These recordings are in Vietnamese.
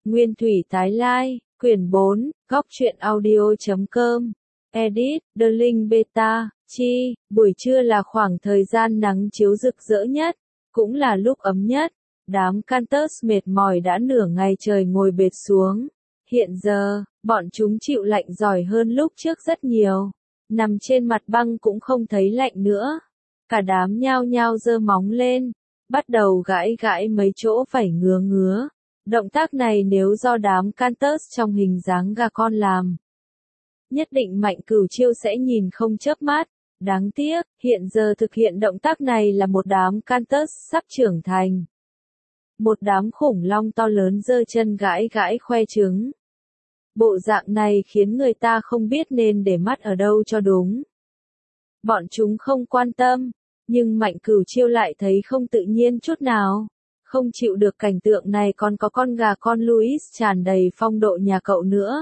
Nguyên thủy tái lai, quyển 4, góc truyện audio.com. Edit, The Linh Beta, Chi, buổi trưa là khoảng thời gian nắng chiếu rực rỡ nhất, cũng là lúc ấm nhất. Đám Cantus mệt mỏi đã nửa ngày trời ngồi bệt xuống. Hiện giờ, bọn chúng chịu lạnh giỏi hơn lúc trước rất nhiều. Nằm trên mặt băng cũng không thấy lạnh nữa. Cả đám nhao nhao giơ móng lên, bắt đầu gãi gãi mấy chỗ phải ngứa ngứa. Động tác này nếu do đám Cantus trong hình dáng gà con làm, nhất định Mạnh Cửu Chiêu sẽ nhìn không chớp mắt. Đáng tiếc, hiện giờ thực hiện động tác này là một đám Cantus sắp trưởng thành. Một đám khủng long to lớn giơ chân gãi gãi khoe trứng. Bộ dạng này khiến người ta không biết nên để mắt ở đâu cho đúng. Bọn chúng không quan tâm, nhưng Mạnh Cửu Chiêu lại thấy không tự nhiên chút nào. Không chịu được cảnh tượng này còn có con gà con Louis tràn đầy phong độ nhà cậu nữa.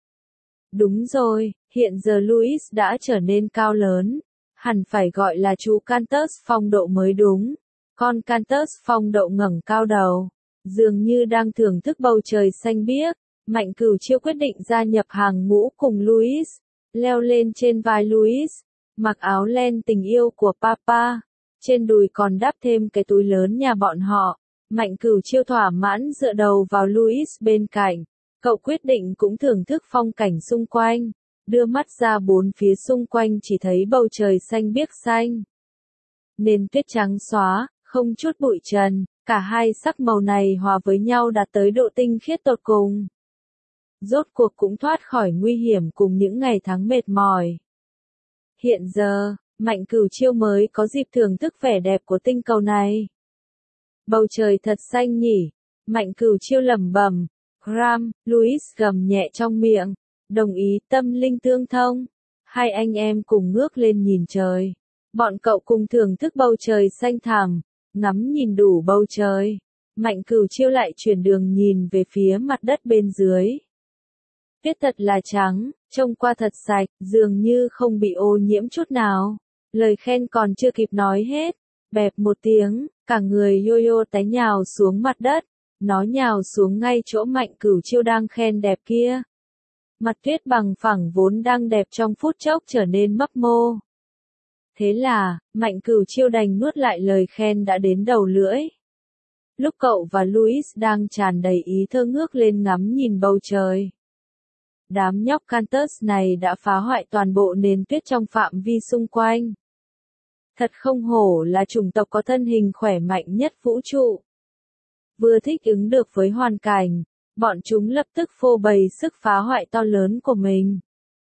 Đúng rồi, hiện giờ Louis đã trở nên cao lớn. Hẳn phải gọi là chú Cantus phong độ mới đúng. Con Cantus phong độ ngẩng cao đầu, dường như đang thưởng thức bầu trời xanh biếc. Mạnh Cửu Chiêu quyết định gia nhập hàng ngũ cùng Louis, leo lên trên vai Louis, mặc áo len tình yêu của Papa, trên đùi còn đắp thêm cái túi lớn nhà bọn họ. Mạnh Cửu Chiêu thỏa mãn dựa đầu vào Louis bên cạnh, cậu quyết định cũng thưởng thức phong cảnh xung quanh, đưa mắt ra bốn phía xung quanh chỉ thấy bầu trời xanh biếc xanh. Nền tuyết trắng xóa, không chút bụi trần, cả hai sắc màu này hòa với nhau đạt tới độ tinh khiết tột cùng. Rốt cuộc cũng thoát khỏi nguy hiểm cùng những ngày tháng mệt mỏi. Hiện giờ, Mạnh Cửu Chiêu mới có dịp thưởng thức vẻ đẹp của tinh cầu này. Bầu trời thật xanh nhỉ, Mạnh Cửu Chiêu lẩm bẩm. Gram, Louis gầm nhẹ trong miệng, đồng ý tâm linh tương thông. Hai anh em cùng ngước lên nhìn trời. Bọn cậu cùng thưởng thức bầu trời xanh thẳm, ngắm nhìn đủ bầu trời. Mạnh Cửu Chiêu lại chuyển đường nhìn về phía mặt đất bên dưới. Tuyết thật là trắng, trông qua thật sạch, dường như không bị ô nhiễm chút nào. Lời khen còn chưa kịp nói hết, bẹp một tiếng, cả người Yo-Yo té nhào xuống mặt đất. Nó nhào xuống ngay chỗ Mạnh Cửu Chiêu đang khen đẹp kia. Mặt tuyết bằng phẳng vốn đang đẹp trong phút chốc trở nên mấp mô. Thế là, Mạnh Cửu Chiêu đành nuốt lại lời khen đã đến đầu lưỡi. Lúc cậu và Louis đang tràn đầy ý thơ ngước lên ngắm nhìn bầu trời. Đám nhóc Cantus này đã phá hoại toàn bộ nền tuyết trong phạm vi xung quanh. Thật không hổ là chủng tộc có thân hình khỏe mạnh nhất vũ trụ. Vừa thích ứng được với hoàn cảnh, bọn chúng lập tức phô bày sức phá hoại to lớn của mình.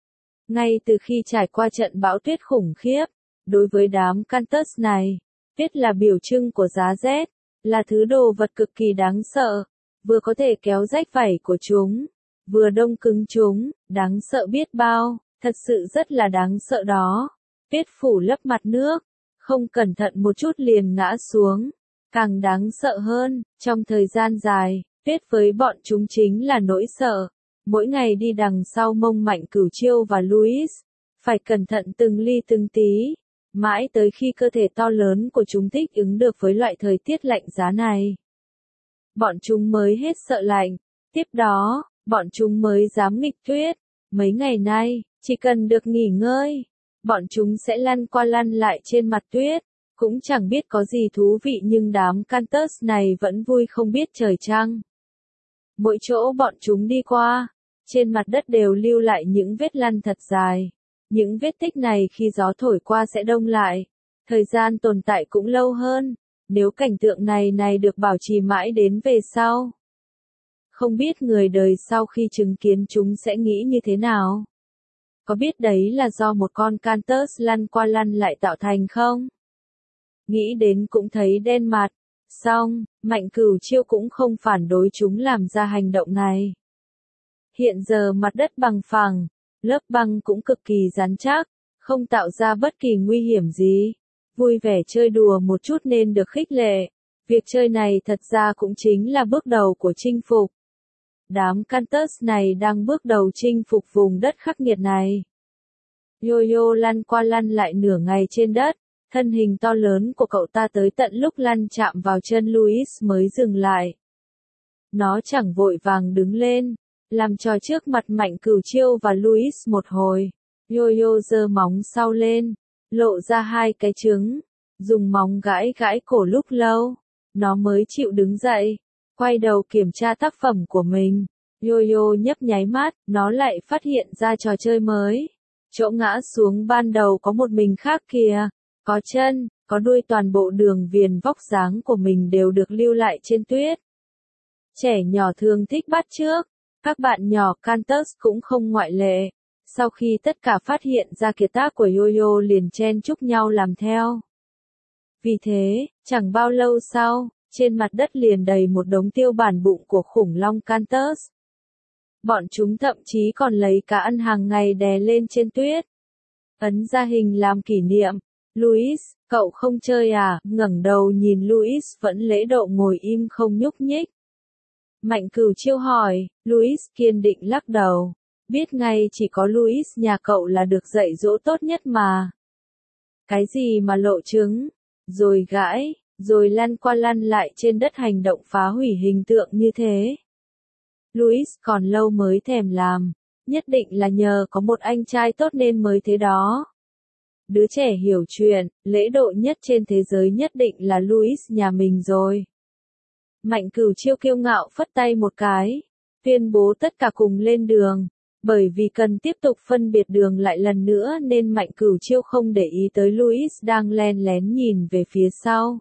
Ngay từ khi trải qua trận bão tuyết khủng khiếp, đối với đám Cantus này, tuyết là biểu trưng của giá rét, là thứ đồ vật cực kỳ đáng sợ, vừa có thể kéo rách vảy của chúng, vừa đông cứng chúng, đáng sợ biết bao, thật sự rất là đáng sợ đó. Tuyết phủ lấp mặt nước, không cẩn thận một chút liền ngã xuống. Càng đáng sợ hơn, trong thời gian dài, tuyết với bọn chúng chính là nỗi sợ. Mỗi ngày đi đằng sau mông Mạnh Cửu Chiêu và Louis, phải cẩn thận từng ly từng tí, mãi tới khi cơ thể to lớn của chúng thích ứng được với loại thời tiết lạnh giá này. Bọn chúng mới hết sợ lạnh, tiếp đó, bọn chúng mới dám nghịch tuyết. Mấy ngày nay, chỉ cần được nghỉ ngơi, bọn chúng sẽ lăn qua lăn lại trên mặt tuyết. Cũng chẳng biết có gì thú vị nhưng đám Cantus này vẫn vui không biết trời trăng. Mỗi chỗ bọn chúng đi qua, trên mặt đất đều lưu lại những vết lăn thật dài. Những vết tích này khi gió thổi qua sẽ đông lại. Thời gian tồn tại cũng lâu hơn, nếu cảnh tượng này được bảo trì mãi đến về sau. Không biết người đời sau khi chứng kiến chúng sẽ nghĩ như thế nào? Có biết đấy là do một con Cantus lăn qua lăn lại tạo thành không? Nghĩ đến cũng thấy đen mặt. Xong, Mạnh Cửu Chiêu cũng không phản đối chúng làm ra hành động này. Hiện giờ mặt đất bằng phẳng, lớp băng cũng cực kỳ rắn chắc, không tạo ra bất kỳ nguy hiểm gì. Vui vẻ chơi đùa một chút nên được khích lệ. Việc chơi này thật ra cũng chính là bước đầu của chinh phục. Đám Cantus này đang bước đầu chinh phục vùng đất khắc nghiệt này. Yo-Yo lăn qua lăn lại nửa ngày trên đất. Thân hình to lớn của cậu ta tới tận lúc lăn chạm vào chân Louis mới dừng lại. Nó chẳng vội vàng đứng lên, làm trò trước mặt Mạnh Cửu Chiêu và Louis một hồi. Yo-yo giơ móng sau lên, lộ ra hai cái trứng, dùng móng gãi gãi cổ lúc lâu, nó mới chịu đứng dậy, quay đầu kiểm tra tác phẩm của mình. Yo-yo nhấp nháy mắt, nó lại phát hiện ra trò chơi mới. Chỗ ngã xuống ban đầu có một mình khác kìa, có chân, có đuôi, toàn bộ đường viền vóc dáng của mình đều được lưu lại trên tuyết. Trẻ nhỏ thường thích bắt chước, các bạn nhỏ Cantus cũng không ngoại lệ. Sau khi tất cả phát hiện ra kiệt tác của Yo-yo liền chen chúc nhau làm theo. Vì thế, chẳng bao lâu sau, trên mặt đất liền đầy một đống tiêu bản bụng của khủng long Cantus. Bọn chúng thậm chí còn lấy cá ăn hàng ngày đè lên trên tuyết. Ấn ra hình làm kỷ niệm. Louis, cậu không chơi à? Ngẩng đầu nhìn Louis vẫn lễ độ ngồi im không nhúc nhích. Mạnh Cửu Chiêu hỏi, Louis kiên định lắc đầu. Biết ngay chỉ có Louis nhà cậu là được dạy dỗ tốt nhất mà. Cái gì mà lộ chứng, rồi gãi, rồi lăn qua lăn lại trên đất hành động phá hủy hình tượng như thế. Louis còn lâu mới thèm làm, nhất định là nhờ có một anh trai tốt nên mới thế đó. Đứa trẻ hiểu chuyện, lễ độ nhất trên thế giới nhất định là Louis nhà mình rồi. Mạnh Cửu Chiêu kiêu ngạo phất tay một cái, tuyên bố tất cả cùng lên đường. Bởi vì cần tiếp tục phân biệt đường lại lần nữa nên Mạnh Cửu Chiêu không để ý tới Louis đang len lén nhìn về phía sau.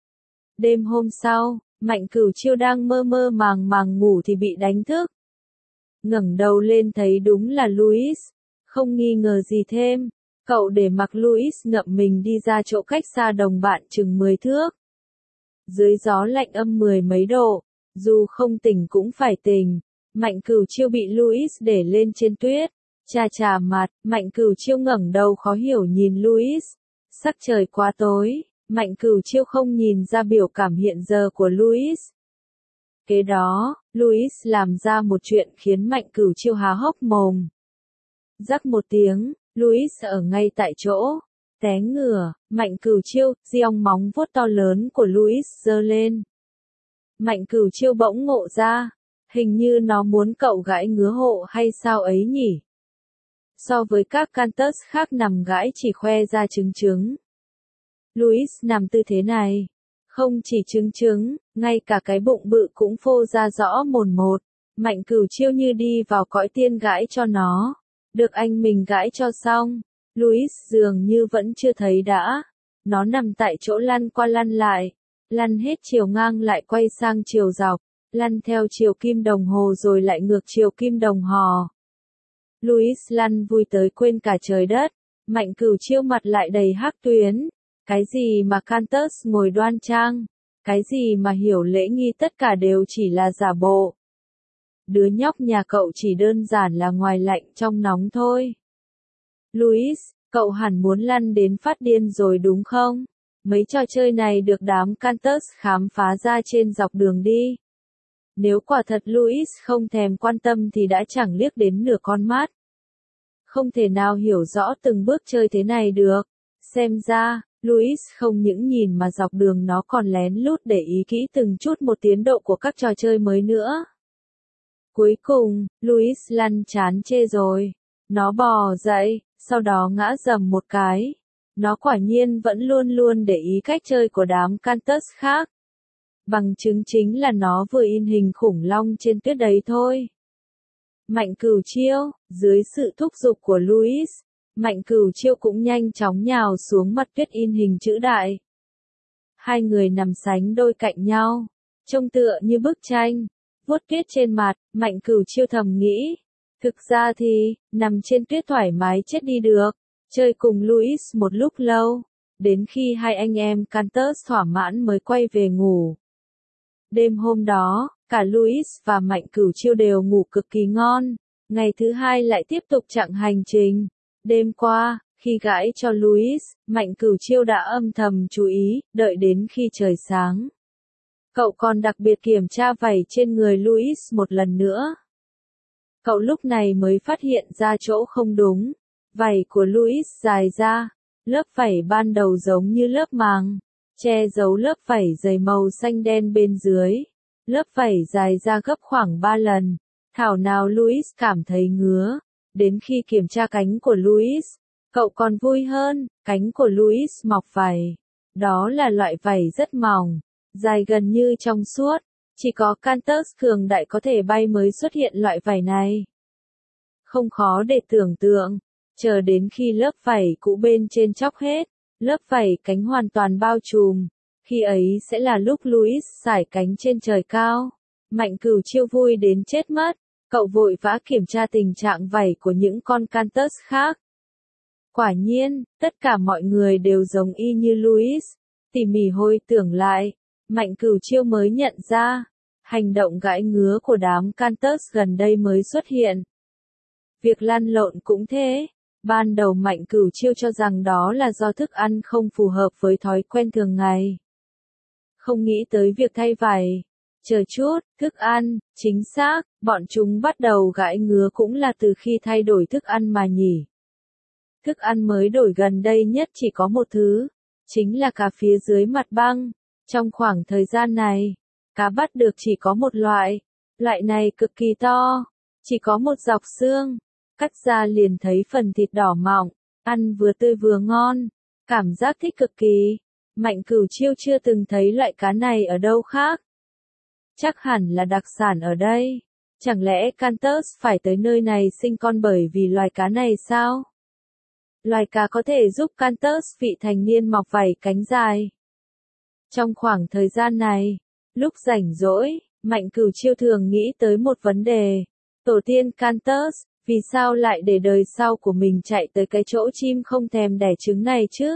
Đêm hôm sau, Mạnh Cửu Chiêu đang mơ mơ màng màng ngủ thì bị đánh thức. Ngẩng đầu lên thấy đúng là Louis, không nghi ngờ gì thêm, cậu để mặc Louis ngậm mình đi ra chỗ cách xa đồng bạn chừng 10 thước. Dưới gió lạnh âm 10 mấy độ, dù không tỉnh cũng phải tỉnh. Mạnh Cửu Chiêu bị Louis để lên trên tuyết, chà mặt, Mạnh Cửu Chiêu ngẩng đầu khó hiểu nhìn Louis. Sắc trời quá tối, Mạnh Cửu Chiêu không nhìn ra biểu cảm hiện giờ của Louis. Kế đó, Louis làm ra một chuyện khiến Mạnh Cửu Chiêu há hốc mồm. Rắc một tiếng, Louis ở ngay tại chỗ, té ngửa, Mạnh Cửu Chiêu, giong móng vuốt to lớn của Louis giơ lên. Mạnh Cửu Chiêu bỗng ngộ ra. Hình như nó muốn cậu gãi ngứa hộ hay sao ấy nhỉ? So với các Cantus khác nằm gãi chỉ khoe ra trứng. Louis nằm tư thế này. Không chỉ trứng, ngay cả cái bụng bự cũng phô ra rõ mồn một. Mạnh Cửu Chiêu như đi vào cõi tiên gãi cho nó. Được anh mình gãi cho xong. Louis dường như vẫn chưa thấy đã. Nó nằm tại chỗ lăn qua lăn lại. Lăn hết chiều ngang lại quay sang chiều dọc. Lăn theo chiều kim đồng hồ rồi lại ngược chiều kim đồng hồ. Louis lăn vui tới quên cả trời đất. Mạnh Cửu Chiêu mặt lại đầy hắc tuyến. Cái gì mà Cantus ngồi đoan trang, cái gì mà hiểu lễ nghi, tất cả đều chỉ là giả bộ. Đứa nhóc nhà cậu chỉ đơn giản là ngoài lạnh trong nóng thôi. Louis, cậu hẳn muốn lăn đến phát điên rồi đúng không? Mấy trò chơi này được đám Cantus khám phá ra trên dọc đường đi. Nếu quả thật Louis không thèm quan tâm thì đã chẳng liếc đến nửa con mắt. Không thể nào hiểu rõ từng bước chơi thế này được. Xem ra, Louis không những nhìn mà dọc đường nó còn lén lút để ý kỹ từng chút một tiến độ của các trò chơi mới nữa. Cuối cùng, Louis lăn chán chê rồi. Nó bò dậy, sau đó ngã rầm một cái. Nó quả nhiên vẫn luôn luôn để ý cách chơi của đám Cantus khác. Bằng chứng chính là nó vừa in hình khủng long trên tuyết đấy thôi. Mạnh Cửu Chiêu, dưới sự thúc giục của Louis, Mạnh Cửu Chiêu cũng nhanh chóng nhào xuống mặt tuyết in hình chữ đại. Hai người nằm sánh đôi cạnh nhau, trông tựa như bức tranh, vuốt tuyết trên mặt, Mạnh Cửu Chiêu thầm nghĩ. Thực ra thì, nằm trên tuyết thoải mái chết đi được, chơi cùng Louis một lúc lâu, đến khi hai anh em Cantus thỏa mãn mới quay về ngủ. Đêm hôm đó, cả Louis và Mạnh Cửu Chiêu đều ngủ cực kỳ ngon. Ngày thứ hai lại tiếp tục chặng hành trình. Đêm qua, khi gãi cho Louis, Mạnh Cửu Chiêu đã âm thầm chú ý, đợi đến khi trời sáng. Cậu còn đặc biệt kiểm tra vảy trên người Louis một lần nữa. Cậu lúc này mới phát hiện ra chỗ không đúng. Vảy của Louis dài ra, lớp vảy ban đầu giống như lớp màng, che giấu lớp vảy dày màu xanh đen bên dưới. lớp vảy dài ra gấp khoảng 3 lần. Thảo nào Louis cảm thấy ngứa. Đến khi kiểm tra cánh của Louis, cậu còn vui hơn, cánh của Louis mọc vảy. Đó là loại vảy rất mỏng, dài gần như trong suốt. Chỉ có Cantus cường đại có thể bay mới xuất hiện loại vảy này. Không khó để tưởng tượng, chờ đến khi lớp vảy cũ bên trên chóc hết, lớp vảy cánh hoàn toàn bao trùm. Khi ấy sẽ là lúc Louis sải cánh trên trời cao. Mạnh Cửu Chiêu vui đến chết mất. Cậu vội vã kiểm tra tình trạng vảy của những con Cantus khác. Quả nhiên, tất cả mọi người đều giống y như Louis. Tỉ mỉ hồi tưởng lại, Mạnh Cửu Chiêu mới nhận ra, hành động gãi ngứa của đám Cantus gần đây mới xuất hiện. Việc lăn lộn cũng thế. Ban đầu Mạnh Cửu Chiêu cho rằng đó là do thức ăn không phù hợp với thói quen thường ngày. Không nghĩ tới việc thay vảy. Chờ chút, thức ăn, chính xác, bọn chúng bắt đầu gãi ngứa cũng là từ khi thay đổi thức ăn mà nhỉ. Thức ăn mới đổi gần đây nhất chỉ có một thứ, chính là cá phía dưới mặt băng. Trong khoảng thời gian này, cá bắt được chỉ có một loại này cực kỳ to, chỉ có một dọc xương, cắt ra liền thấy phần thịt đỏ mọng, ăn vừa tươi vừa ngon, cảm giác thích cực kỳ. Mạnh Cửu Chiêu chưa từng thấy loại cá này ở đâu khác. Chắc hẳn là đặc sản ở đây. Chẳng lẽ Cantus phải tới nơi này sinh con bởi vì loài cá này sao? Loài cá có thể giúp Cantus vị thành niên mọc vảy cánh dài. Trong khoảng thời gian này, lúc rảnh rỗi, Mạnh Cửu Chiêu thường nghĩ tới một vấn đề. Tổ tiên Cantus, vì sao lại để đời sau của mình chạy tới cái chỗ chim không thèm đẻ trứng này chứ?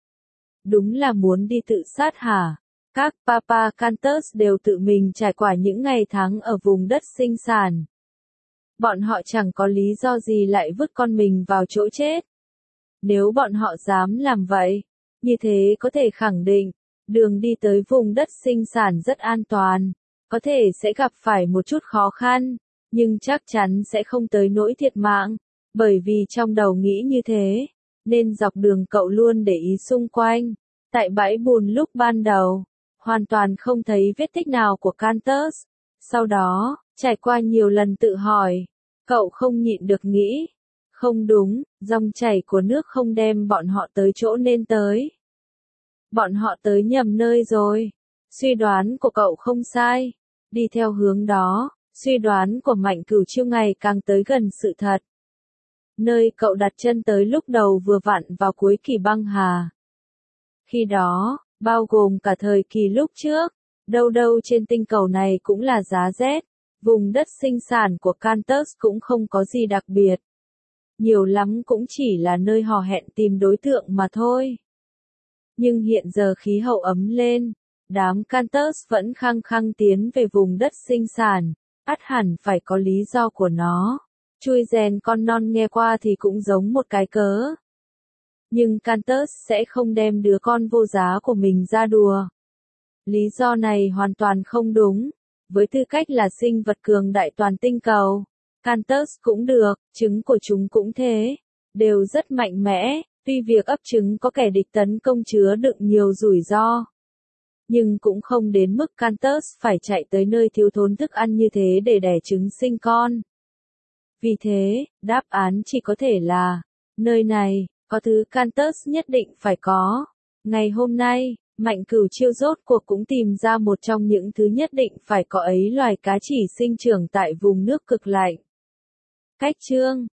Đúng là muốn đi tự sát hả? Các Papa Cantus đều tự mình trải qua những ngày tháng ở vùng đất sinh sản. Bọn họ chẳng có lý do gì lại vứt con mình vào chỗ chết. Nếu bọn họ dám làm vậy, như thế có thể khẳng định, đường đi tới vùng đất sinh sản rất an toàn. Có thể sẽ gặp phải một chút khó khăn, nhưng chắc chắn sẽ không tới nỗi thiệt mạng. Bởi vì trong đầu nghĩ như thế, nên dọc đường cậu luôn để ý xung quanh. Tại bãi bùn lúc ban đầu, hoàn toàn không thấy vết tích nào của Cantus. Sau đó, trải qua nhiều lần tự hỏi, cậu không nhịn được nghĩ. Không đúng, dòng chảy của nước không đem bọn họ tới chỗ nên tới. Bọn họ tới nhầm nơi rồi. Suy đoán của cậu không sai. Đi theo hướng đó, suy đoán của Mạnh Cửu Chiêu ngày càng tới gần sự thật. Nơi cậu đặt chân tới lúc đầu vừa vặn vào cuối kỳ băng hà. Khi đó, bao gồm cả thời kỳ lúc trước, đâu đâu trên tinh cầu này cũng là giá rét. Vùng đất sinh sản của Cantus cũng không có gì đặc biệt. Nhiều lắm cũng chỉ là nơi hò hẹn tìm đối tượng mà thôi. Nhưng hiện giờ khí hậu ấm lên, đám Cantus vẫn khăng khăng tiến về vùng đất sinh sản, ắt hẳn phải có lý do của nó. Chui rèn con non nghe qua thì cũng giống một cái cớ. Nhưng Cantus sẽ không đem đứa con vô giá của mình ra đùa. Lý do này hoàn toàn không đúng. Với tư cách là sinh vật cường đại toàn tinh cầu, Cantus cũng được, trứng của chúng cũng thế, đều rất mạnh mẽ, tuy việc ấp trứng có kẻ địch tấn công chứa đựng nhiều rủi ro. Nhưng cũng không đến mức Cantus phải chạy tới nơi thiếu thốn thức ăn như thế để đẻ trứng sinh con. Vì thế, đáp án chỉ có thể là, nơi này, có thứ Cantus nhất định phải có. Ngày hôm nay, Mạnh Cửu Chiêu rốt cuộc cũng tìm ra một trong những thứ nhất định phải có ấy, loài cá chỉ sinh trưởng tại vùng nước cực lạnh. Cách chương